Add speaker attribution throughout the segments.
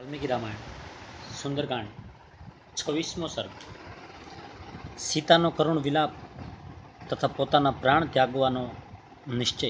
Speaker 1: વાલ્મીકી રામાયણ સુંદરકાંડ 26મો સર્ગ। સીતાનો કરુણ વિલાપ તથા પોતાના પ્રાણ ત્યાગવાનો નિશ્ચય।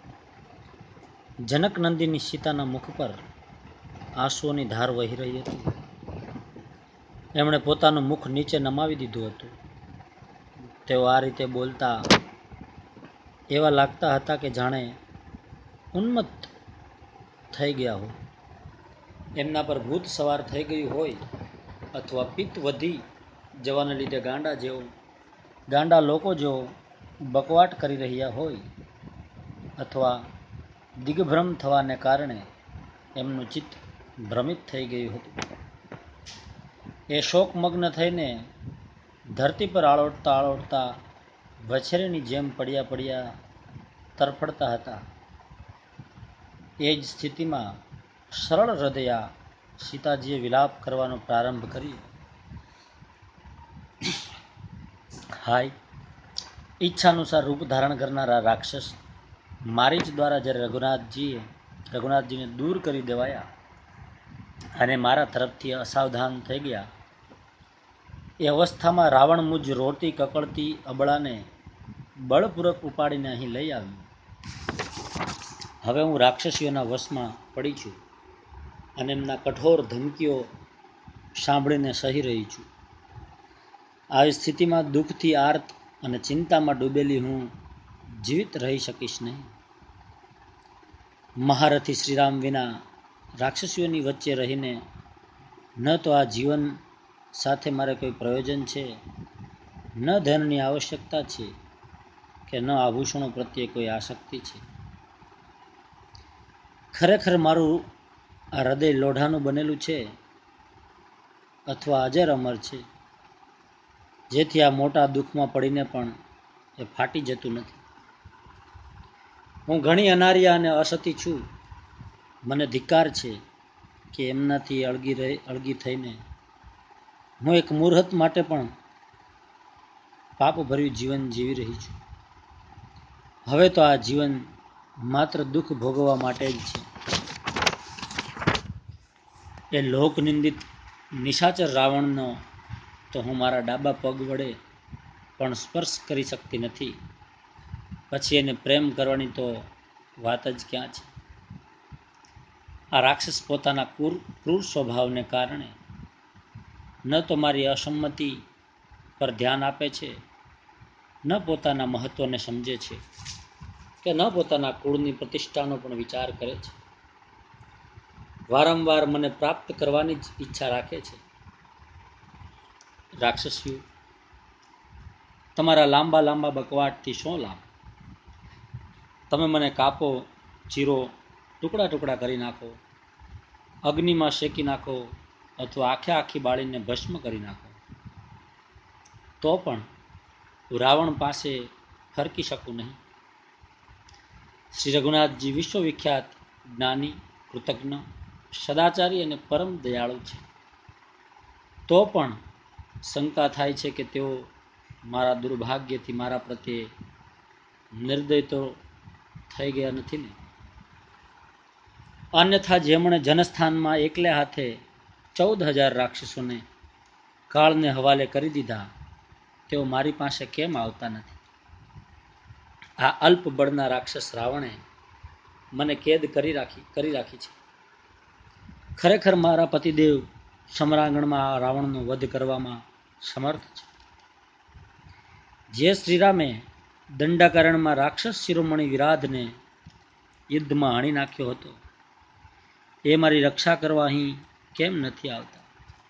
Speaker 1: જનકનંદિની સીતાના મુખ પર આંસુઓની ધાર વહી રહી હતી। એમણે પોતાનું મુખ નીચે નમાવી દીધું હતું। તેઓ આ રીતે બોલતા એવા લાગતા હતા કે જાણે ઉન્મત્ત થઈ ગયા હોય, એમના પર ભૂત સવાર થઈ ગયું હોય, અથવા પિત્ત વધી જવાને લીધે ગાંડા લોકો જેવો બકવાટ કરી રહ્યા હોય, અથવા દિગ્ભ્રમ થવાને કારણે એમનું ચિત્ત ભ્રમિત થઈ ગયું હતું। એ શોકમગ્ન થઈને ધરતી પર આળોટતા વછેરીની જેમ પડ્યા તરફડતા હતા। એ જ સ્થિતિમાં સરળ હૃદયા સીતાજીએ વિલાપ કરવાનો પ્રારંભ કર્યો। હાય, ઈચ્છાનુસાર રૂપ ધારણ કરનારા રાક્ષસ મારીચ દ્વારા જ્યારે રઘુનાથજીને દૂર કરી દેવાયા અને મારા તરફથી અસાવધાન થઈ ગયા, એ અવસ્થામાં રાવણ મુજ રોતી કકળતી અબળાને બળપૂર્વક ઉપાડીને અહીં લઈ આવ્યું। હવે હું રાક્ષસીઓના વશમાં પડી છું અને એમના કઠોર ધમકીઓ સાંભળીને સહી રહી છું। આવી સ્થિતિમાં દુઃખથી આર્ત અને ચિંતામાં ડૂબેલી હું જીવિત રહી શકીશ નહીં। મહારથી શ્રીરામ વિના રાક્ષસીઓની વચ્ચે રહીને ન તો આ જીવન સાથે મારે કોઈ પ્રયોજન છે, ન ધનની આવશ્યકતા છે, કે ન આભૂષણો પ્રત્યે કોઈ આસક્તિ છે। ખરેખર મારું આ હૃદય લોઢાનું બનેલું છે અથવા અજર અમર છે, જેથી આ મોટા દુઃખમાં પડીને પણ એ ફાટી જતું નથી। હું ઘણી અનાર્યા અને અસતી છું। મને ધિક્કાર છે કે એમનાથી અળગી થઈને હું એક મૂર્હત માટે પણ પાપભર્યું જીવન જીવી રહી છું। હવે તો આ જીવન માત્ર દુઃખ ભોગવવા માટે જ છે। એ લોકનિંદિત નિશાચર રાવણનો તો હું મારા ડાબા પગ વડે પણ સ્પર્શ કરી શકતી નથી, પછી એને પ્રેમ કરવાની તો વાત જ ક્યાં છે। આ રાક્ષસ પોતાના ક્રૂર સ્વભાવને કારણે ન તો મારી અસંમતિ પર ધ્યાન આપે છે, ન પોતાના મહત્વને સમજે છે, કે ન પોતાના કુળની પ્રતિષ્ઠાનો પણ વિચાર કરે છે। વારંવાર મને પ્રાપ્ત કરવાની જ ઈચ્છા રાખે છે। રાક્ષસીઓ, તમારા લાંબા બકવાટથી શું લાભ? તમે મને કાપો, ચીરો, ટુકડા કરી નાખો, અગ્નિમાં શેકી નાખો, અથવા આખી બાળીને ભસ્મ કરી નાખો, તો પણ હું રાવણ પાસે ફરકી શકું નહીં। શ્રી રઘુનાથજી વિશ્વવિખ્યાત જ્ઞાની, કૃતજ્ઞ, સદાચારી અને પરમ દયાળુ છે, તો પણ શંકા થાય છે કે તેઓ મારા દુર્ભાગ્યથી મારા પ્રત્યે નિર્દય તો થઈ ગયા નથી ને? અન્યથા જેમણે જનસ્થાનમાં એકલે હાથે 14,000 રાક્ષસોને કાળને હવાલે કરી દીધા, તેઓ મારી પાસે કેમ આવતા નથી? આ અલ્પ બળના રાક્ષસ રાવણે મને કેદ કરી રાખી છે। ખરેખર મારા પતિદેવ સમરાંગણમાં આ રાવણનો વધ કરવામાં સમર્થ છે। જે શ્રીરામે દંડાકારણમાં રાક્ષસ શિરોમણી વિરાધને યુદ્ધમાં હાણી નાખ્યો હતો, એ મારી રક્ષા કરવા અહીં કેમ નથી આવતા?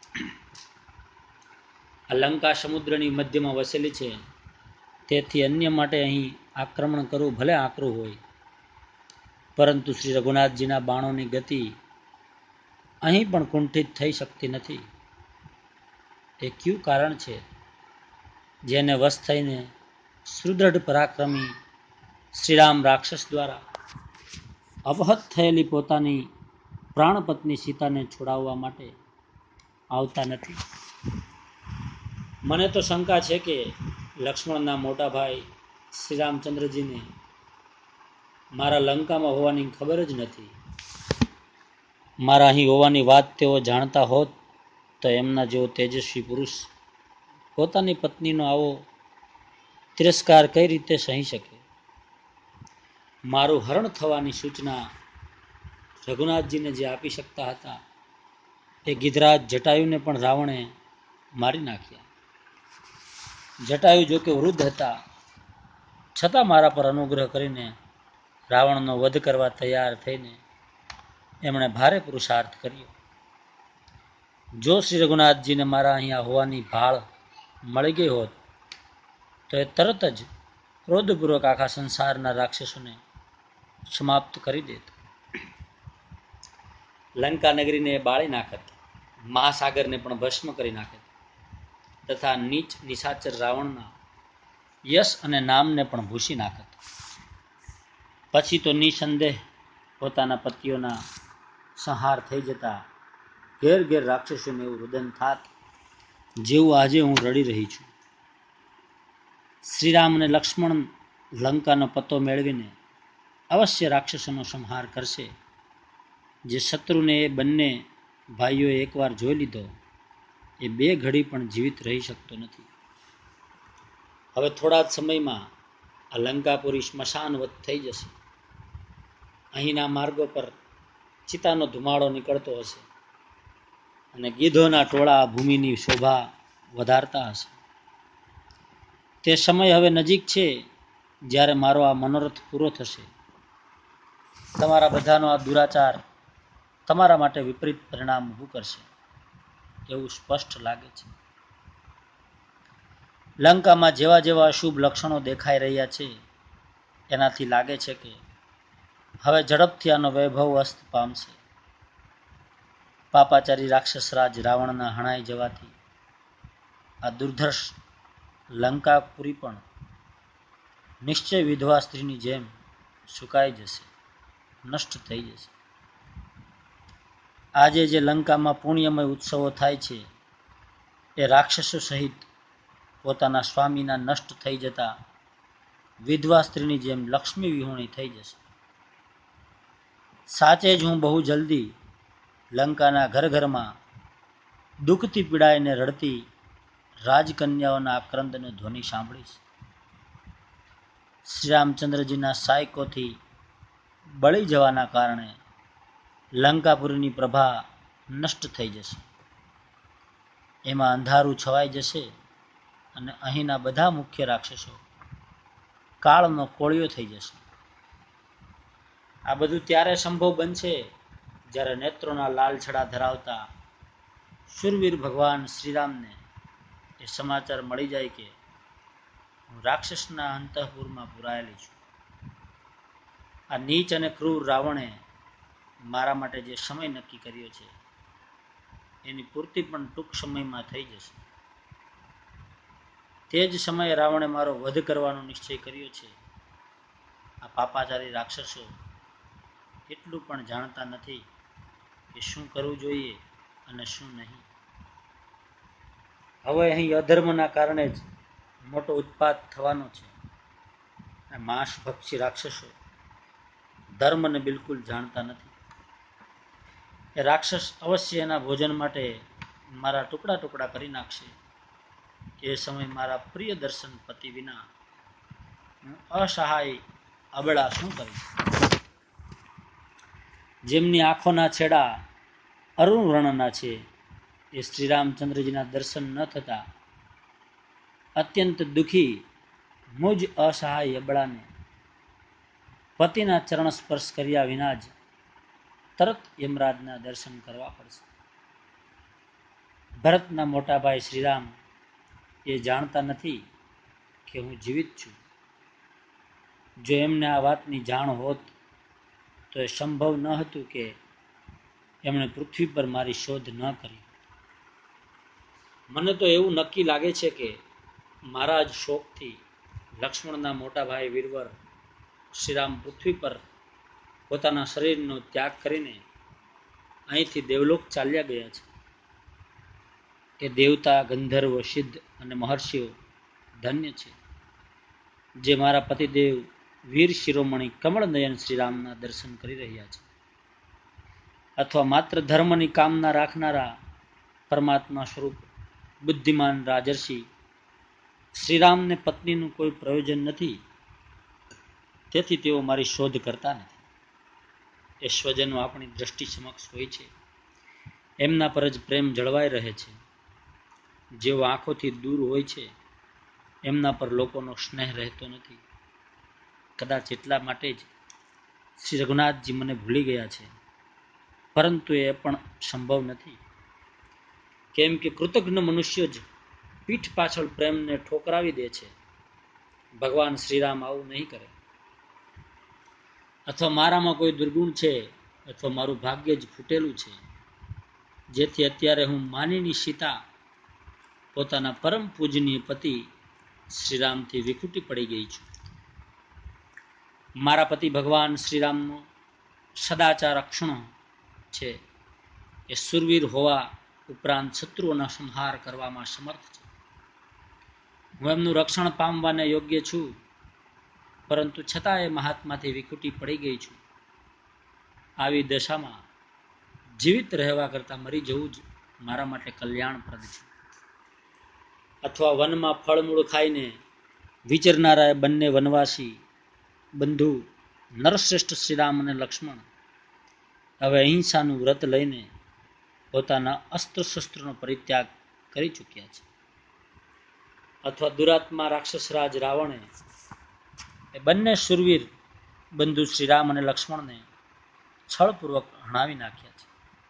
Speaker 1: આ લંકા સમુદ્રની મધ્યમાં વસેલી છે, તેથી અન્ય માટે અહીં આક્રમણ કરવું ભલે આકરું હોય, પરંતુ શ્રી રઘુનાથજીના બાણોની ગતિ અહીં પણ કુંઠિત થઈ શકતી નથી। એ કયું કારણ છે જેને વશ થઈને સુદૃઢ પરાક્રમી શ્રીરામ રાક્ષસ દ્વારા અપહત થયેલી પોતાની પ્રાણપત્ની સીતાને છોડાવવા માટે આવતા નથી? મને તો શંકા છે કે લક્ષ્મણના મોટા ભાઈ શ્રી રામચંદ્રજીને મારા લંકામાં હોવાની ખબર જ નથી, મારા અહીં હોવાની વાત તેઓ જાણતા હોત તો એમના જેવો તેજસ્વી પુરુષ પોતાની પત્નીનો આવો તિરસ્કાર કઈ રીતે સહી શકે? મારું હરણ થવાની સૂચના રઘુનાથજીને જે આપી શકતા હતા એ ગિધરાજ જટાયુને પણ રાવણે મારી નાખ્યા. જટાયુ જો કે વૃદ્ધ હતા છતાં મારા પર અનુગ્રહ કરીને રાવણનો વધ કરવા તૈયાર થઈને એમણે ભારે પુરુષાર્થ કર્યો. જો શ્રી રઘુનાથજીને મારા અહીંયા હોવાની ભાળ મળી ગઈ હોત તો એ તરત જ ક્રોધપૂર્વક આખા સંસારના રાક્ષસોને સમાપ્ત કરી દેત. લંકા નગરીને બાળી નાખત, મહાસાગરને પણ ભસ્મ કરી નાખત તથા નીચ નિશાચર રાવણના યશ અને નામને પણ ભૂસી નાખત. પછી તો નિસંદેહ પોતાના પતિઓના સંહાર થઈ જતા ઘેર ઘેર રાક્ષસોને એવું રુદન થાત જેવું આજે હું રડી રહી છું. શ્રીરામ અને લક્ષ્મણ લંકાનો પત્તો મેળવીને અવશ્ય રાક્ષસોનો સંહાર કરશે. જે શત્રુને એ બંને ભાઈઓએ એકવાર જોઈ લીધો એ બે ઘડી પણ જીવિત રહી શકતો નથી. હવે થોડા જ સમયમાં આ લંકાપુરી સ્મશાનવત થઈ જશે. અહીંના માર્ગો પર ચિતાનો ધુમાડો નીકળતો હશે અને ગીધોના ટોળા ભૂમિની શોભા વધારતા હશે. તે સમય હવે નજીક છે જ્યારે મારો આ મનોરથ પૂરો થશે. તમારા બધાનો આ દુરાચાર તમારા માટે વિપરીત પરિણામ ઊભું કરશે એવું સ્પષ્ટ લાગે છે. લંકામાં જેવા જેવા અશુભ લક્ષણો દેખાઈ રહ્યા છે એનાથી લાગે છે કે હવે ઝડપથી આનો વૈભવ અસ્ત પામશે. પાપાચારી રાક્ષસરાજ રાવણના હણાઈ જવાથી આ દુર્ધર્ષ લંકાપુરી પણ નિશ્ચય વિધવા સ્ત્રીની જેમ સુકાઈ જશે, નષ્ટ થઈ જશે. આજે જે લંકામાં પુણ્યમય ઉત્સવો થાય છે એ રાક્ષસો સહિત પોતાના સ્વામીના નષ્ટ થઈ જતા વિધવા સ્ત્રીની જેમ લક્ષ્મી વિહોણી થઈ જશે. સાચે જ હું બહુ જલ્દી લંકાના ઘર ઘરમાં દુઃખથી પીડાઈને રડતી રાજકન્યાઓના આક્રંદનો ધ્વનિ સાંભળીશ. શ્રી રામચંદ્રજીના સાયકોથી બળી જવાના કારણે લંકાપુરીની પ્રભા નષ્ટ થઈ જશે. એમાં અંધારું છવાઈ જશે અને અહીંના બધા મુખ્ય રાક્ષસો કાળનો કોળિયો થઈ જશે. આ બધું ત્યારે સંભવ બનશે જ્યારે નેત્રોના લાલછડા ધરાવતા શુરવીર ભગવાન શ્રીરામને એ સમાચાર મળી જાય કે હું રાક્ષસના અંતઃપુરમાં પુરાયેલી છું. આ નીચ અને ક્રૂર રાવણે મારા માટે જે સમય નક્કી કર્યો છે એની પૂર્તિ પણ ટૂંક સમયમાં થઈ જશે. તે જ સમયે રાવણે મારો વધ કરવાનો નિશ્ચય કર્યો છે. આ પાપાચારી રાક્ષસો એટલું પણ જાણતા નથી કે શું કરવું જોઈએ અને શું નહીં. હવે અહીં અધર્મના કારણે જ મોટો ઉત્પાત થવાનો છે. માંસભક્ષી રાક્ષસો ધર્મને બિલકુલ જાણતા નથી. એ રાક્ષસ અવશ્ય એના ભોજન માટે મારા ટુકડા ટુકડા કરી નાખશે. એ સમય મારા પ્રિય દર્શન પતિ વિના હું અસહાય અબળા શું કરીશ? જેમની આંખોના છેડા અરુણ વર્ણના છે એ શ્રી રામચંદ્રજીના દર્શન ન થતા અત્યંત દુઃખી મુજ અસહાય અબળાને પતિના ચરણ સ્પર્શ કર્યા વિના જ તરત યમરાજના દર્શન કરવા પડશે. ભરતના મોટા ભાઈ શ્રીરામ એ જાણતા નથી કે હું જીવિત છું. જો એમને આ વાતની જાણ હોત તો એ સંભવ ન હતું કે એમણે પૃથ્વી પર મારી શોધ ન કરી. મને તો એવું નક્કી લાગે છે કે મારા જ શોકથી લક્ષ્મણના મોટા ભાઈ વીરવર શ્રીરામ પૃથ્વી પર પોતાના શરીરનો ત્યાગ કરીને અહીંથી દેવલોક ચાલ્યા ગયા છે. એ દેવતા, ગંધર્વ, સિદ્ધ અને મહર્ષિઓ ધન્ય છે જે મારા પતિદેવ વીર શિરોમણી કમળ નયન શ્રીરામના દર્શન કરી રહ્યા છે. અથવા માત્ર ધર્મની કામના રાખનારા પરમાત્મા સ્વરૂપ બુદ્ધિમાન રાજર્ષિ શ્રીરામને પત્નીનું કોઈ પ્રયોજન નથી, તેથી તેઓ મારી શોધ કરતા નથી. એ સ્વજનો આપણી દ્રષ્ટિ સમક્ષ હોય છે, એમના પર જ પ્રેમ જળવાઈ રહે છે. જેઓ આંખોથી દૂર હોય છે, એમના પર લોકોનો સ્નેહ રહેતો નથી. કદાચ એટલા માટે જ શ્રી રઘુનાથજી મને ભૂલી ગયા છે, પરંતુ એ પણ સંભવ નથી, કેમ કે કૃતજ્ઞ મનુષ્ય જ પીઠ પાછળ પ્રેમને ઠોકરાવી દે છે. ભગવાન શ્રીરામ આવું નહીં કરે. અથવા મારામાં કોઈ દુર્ગુણ છે, અથવા મારું ભાગ્ય જ ફૂટેલું છે, જેથી અત્યારે હું માનીની સીતા પોતાના પરમ પૂજનીય પતિ શ્રીરામથી વિખૂટી પડી ગઈ છું. મારા પતિ ભગવાન શ્રીરામનો સદાચાર અક્ષણો છે. એ સુરવીર હોવા ઉપરાંત શત્રુઓના સંહાર કરવામાં સમર્થ છે. હું એમનું રક્ષણ પામવાને યોગ્ય છું, પરંતુ છતાં એ મહાત્માથી વિખૂટી પડી ગઈ છું. આવી દશામાં જીવિત રહેવા કરતાં મરી જવું જ મારા માટે કલ્યાણપ્રદ છે. અથવા વનમાં ફળમૂળ ખાઈને વિચરનારા બંને વનવાસી બંધુ નરશ્રેષ્ઠ શ્રીરામ અને લક્ષ્મણ હવે અહિંસાનું વ્રત લઈને પોતાના અસ્ત્ર શસ્ત્રનો પરિત્યાગ કરી ચૂક્યા છે. અથવા દુરાત્મા રાક્ષસરાજ રાવણે એ બંને શૂરવીર બંધુ શ્રીરામ અને લક્ષ્મણને છળપૂર્વક હણાવી નાખ્યા છે.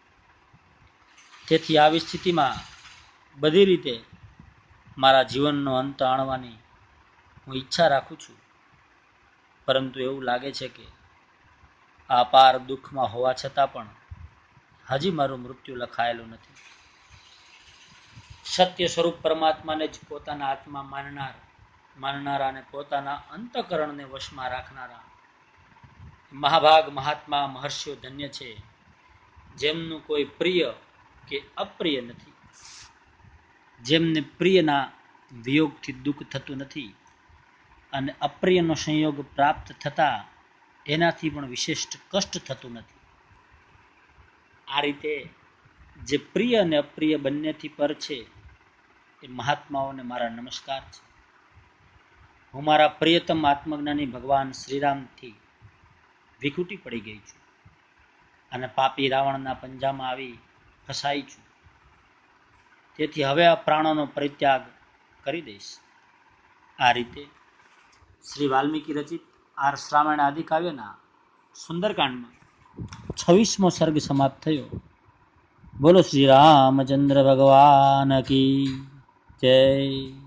Speaker 1: તેથી આવી સ્થિતિમાં બધી રીતે મારા જીવનનો અંત આણવાની હું ઈચ્છા રાખું છું, પરંતુ એવું લાગે છે કે આ અપાર દુઃખમાં હોવા છતાં પણ હજી મારું મૃત્યુ લખાયેલું નથી. સત્ય સ્વરૂપ પરમાત્માને જ પોતાના આત્મા માનનારા અને પોતાના અંતઃકરણને વશમાં રાખનારા મહાભાગ મહાત્મા મહર્ષિઓ ધન્ય છે, જેમનું કોઈ પ્રિય કે અપ્રિય નથી, જેમને પ્રિયના વિયોગથી દુઃખ થતું નથી અને અપ્રિયનો સંયોગ પ્રાપ્ત થતા એનાથી પણ વિશિષ્ટ કષ્ટ થતું નથી. આ રીતે જે પ્રિય અને અપ્રિય બંનેથી પર છે, એ મહાત્માઓને મારા નમસ્કાર છે. હું મારા પ્રિયતમ આત્મજ્ઞાની ભગવાન શ્રીરામથી વિખૂટી પડી ગઈ છું અને પાપી રાવણના પંજામાં આવી ફસાઈ છું. તેથી હવે આ પ્રાણોનો પરિત્યાગ કરી દઈશ. આ રીતે શ્રી વાલ્મીકી રચિત આર્ષ રામાયણ આદિ કાવ્યના સુંદરકાંડમાં 26મો સર્ગ સમાપ્ત થયો. બોલો શ્રી રામચંદ્ર ભગવાન કી જય.